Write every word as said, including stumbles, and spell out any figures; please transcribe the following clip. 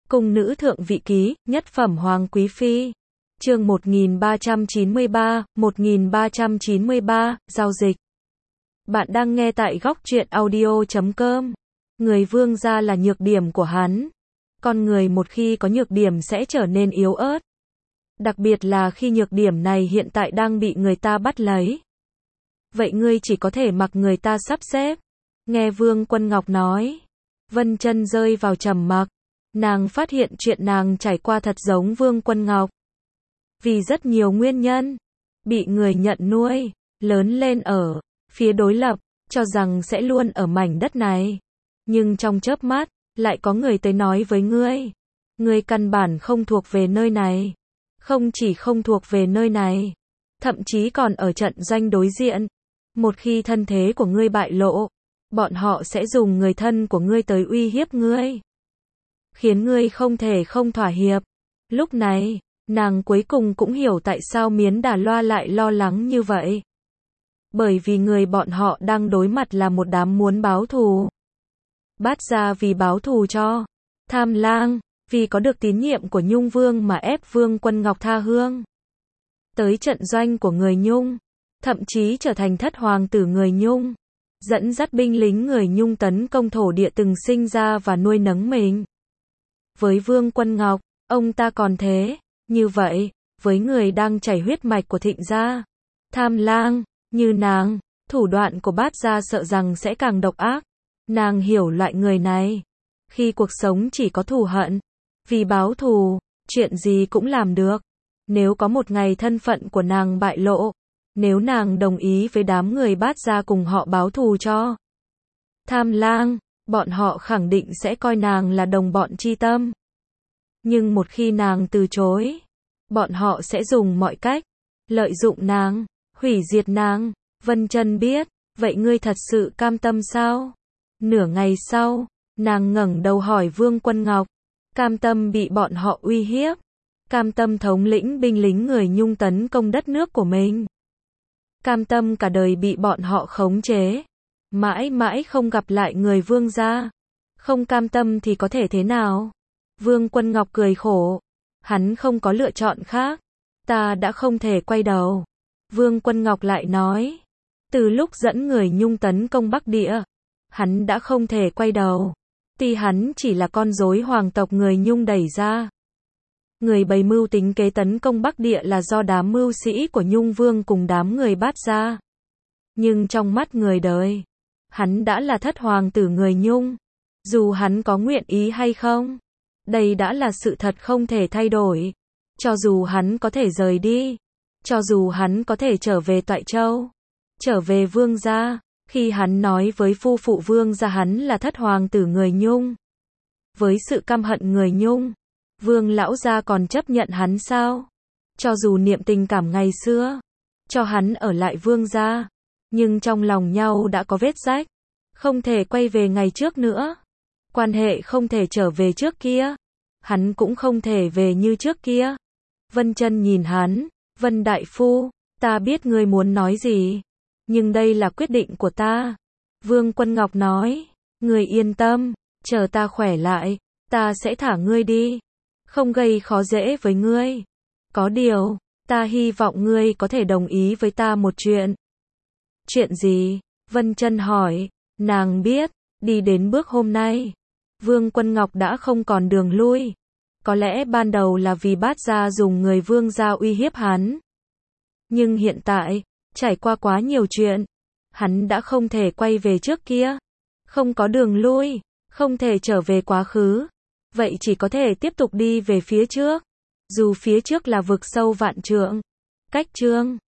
Cung nữ thượng vị ký, nhất phẩm hoàng quý phi. Chương một nghìn ba trăm chín mươi ba, một nghìn ba trăm chín mươi ba, giao dịch. Bạn đang nghe tại góc truyện audio chấm com. Người vương gia là nhược điểm của hắn. Con người một khi có nhược điểm sẽ trở nên yếu ớt. Đặc biệt là khi nhược điểm này hiện tại đang bị người ta bắt lấy. Vậy ngươi chỉ có thể mặc người ta sắp xếp. Nghe Vương Quân Ngọc nói. Vân Chân rơi vào trầm mặc. Nàng phát hiện chuyện nàng trải qua thật giống Vương Quân Ngọc. Vì rất nhiều nguyên nhân. Bị người nhận nuôi, lớn lên ở phía đối lập, cho rằng sẽ luôn ở mảnh đất này. Nhưng trong chớp mắt, lại có người tới nói với ngươi. Ngươi căn bản không thuộc về nơi này. Không chỉ không thuộc về nơi này, thậm chí còn ở trận doanh đối diện. Một khi thân thế của ngươi bại lộ, bọn họ sẽ dùng người thân của ngươi tới uy hiếp ngươi. Khiến ngươi không thể không thỏa hiệp. Lúc này, nàng cuối cùng cũng hiểu tại sao Miến Đà Loa lại lo lắng như vậy. Bởi vì người bọn họ đang đối mặt là một đám muốn báo thù. Bát gia vì báo thù cho Tham Lang, vì có được tín nhiệm của Nhung Vương mà ép Vương Quân Ngọc tha hương. Tới trận doanh của người Nhung, thậm chí trở thành thất hoàng tử người Nhung. Dẫn dắt binh lính người Nhung tấn công thổ địa từng sinh ra và nuôi nấng mình. Với Vương Quân Ngọc, ông ta còn thế. Như vậy, với người đang chảy huyết mạch của Thịnh gia, Tham Lang, như nàng, thủ đoạn của Bát gia sợ rằng sẽ càng độc ác. Nàng hiểu loại người này. Khi cuộc sống chỉ có thù hận, vì báo thù, chuyện gì cũng làm được. Nếu có một ngày thân phận của nàng bại lộ, nếu nàng đồng ý với đám người Bát gia cùng họ báo thù cho Tham Lang, bọn họ khẳng định sẽ coi nàng là đồng bọn chi tâm. Nhưng một khi nàng từ chối, bọn họ sẽ dùng mọi cách, lợi dụng nàng, hủy diệt nàng. Vân Chân biết, vậy ngươi thật sự cam tâm sao? Nửa ngày sau, nàng ngẩng đầu hỏi Vương Quân Ngọc, cam tâm bị bọn họ uy hiếp, cam tâm thống lĩnh binh lính người Nhung tấn công đất nước của mình, cam tâm cả đời bị bọn họ khống chế, mãi mãi không gặp lại người Vương gia, không cam tâm thì có thể thế nào? Vương Quân Ngọc cười khổ, hắn không có lựa chọn khác, ta đã không thể quay đầu. Vương Quân Ngọc lại nói, từ lúc dẫn người Nhung tấn công Bắc Địa, hắn đã không thể quay đầu. Tuy hắn chỉ là con rối hoàng tộc người Nhung đẩy ra. Người bày mưu tính kế tấn công Bắc Địa là do đám mưu sĩ của Nhung Vương cùng đám người Bát gia. Nhưng trong mắt người đời, hắn đã là thất hoàng tử người Nhung. Dù hắn có nguyện ý hay không, đây đã là sự thật không thể thay đổi. Cho dù hắn có thể rời đi, cho dù hắn có thể trở về Toại Châu, trở về Vương gia, khi hắn nói với phu phụ Vương gia hắn là thất hoàng tử người Nhung. Với sự căm hận người Nhung, Vương lão gia còn chấp nhận hắn sao? Cho dù niệm tình cảm ngày xưa, cho hắn ở lại Vương gia, nhưng trong lòng nhau đã có vết rách, không thể quay về ngày trước nữa. Quan hệ không thể trở về trước kia, hắn cũng không thể về như trước kia. Vân Chân nhìn hắn, Vân đại phu, ta biết ngươi muốn nói gì, nhưng đây là quyết định của ta. Vương Quân Ngọc nói, ngươi yên tâm, chờ ta khỏe lại, ta sẽ thả ngươi đi, không gây khó dễ với ngươi. Có điều, ta hy vọng ngươi có thể đồng ý với ta một chuyện. Chuyện gì? Vân Chân hỏi, nàng biết, đi đến bước hôm nay, Vương Quân Ngọc đã không còn đường lui. Có lẽ ban đầu là vì Bát gia dùng người Vương gia uy hiếp hắn. Nhưng hiện tại, trải qua quá nhiều chuyện, hắn đã không thể quay về trước kia. Không có đường lui, không thể trở về quá khứ. Vậy chỉ có thể tiếp tục đi về phía trước. Dù phía trước là vực sâu vạn trượng. Cách chương